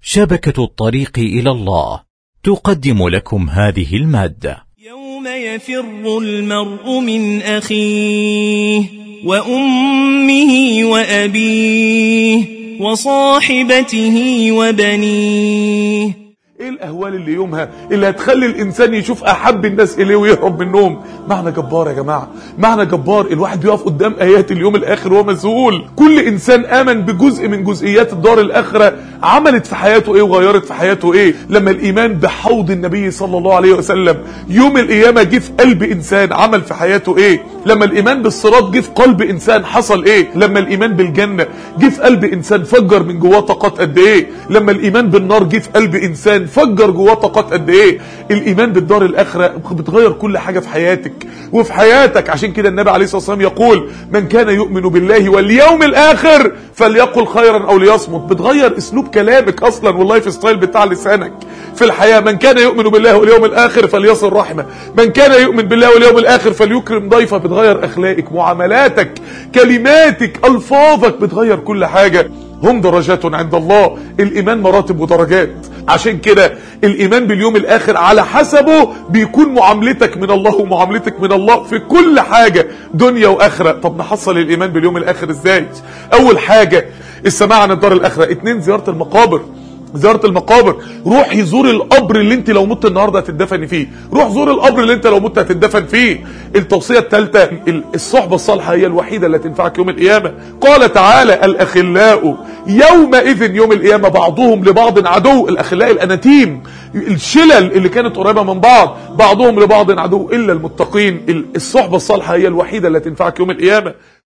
شبكة الطريق إلى الله تقدم لكم هذه المادة. يوم يفر المرء من أخيه وأمه وأبيه وصاحبته وبنيه. ايه الاهوال اللي يومها اللي هتخلي الانسان يشوف احب الناس اليه ويهرب منهم؟ معنى جبار يا جماعه، معنى جبار. الواحد بيقف قدام ايات اليوم الاخر وهو مذهول. كل انسان امن بجزء من جزئيات الدار الاخره عملت في حياته ايه وغيرت في حياته ايه. لما الايمان بحوض النبي صلى الله عليه وسلم يوم القيامه جه في قلب انسان عمل في حياته ايه. لما الايمان بالصراط جه في قلب انسان حصل ايه. لما الايمان بالجنه جه في قلب انسان فجر من جواه طاقات قد ايه. لما الايمان بالنار جه في قلب انسان فجر جواه طاقات قد ايه. الايمان بالدار الاخره بتغير كل حاجه في حياتك وفي حياتك. عشان كده النبي عليه الصلاه والسلام يقول: من كان يؤمن بالله واليوم الاخر فليقل خيرا او ليصمت. بتغير اسلوب كلامك اصلا واللايف ستايل بتاع لسانك في الحياه. من كان يؤمن بالله واليوم الاخر فليصل رحمه، من كان يؤمن بالله واليوم الاخر فليكرم ضيفه. بتغير اخلاقك، معاملاتك، كلماتك، الفاظك، بتغير كل حاجه. هم درجات عند الله. الايمان مراتب ودرجات. عشان كده الايمان باليوم الاخر على حسبه بيكون معاملتك من الله ومعاملتك من الله في كل حاجة دنيا واخرة. طب نحصل الايمان باليوم الاخر ازاي؟ اول حاجة السماع عن الدار الاخرة. 2 زيارة المقابر. زيارة المقابر. روح يزور القبر اللي انت لو مت النهاردة هتدفن فيه. روح زور القبر اللي انت لو مت هتدفن فيه. التوصية الثالثة الصحبة الصالحة هي الوحيدة اللي تنفعك يوم القيامة. قال تعالى: الأخلاء يومئذ يوم القيامة بعضهم لبعض عدو. الأخلاء الأناتيم، الشلل اللي كانت قريبة من بعض، بعضهم لبعض عدو إلا المتقين. الصحبة الصالحة هي الوحيدة اللي تنفعك يوم القيامة.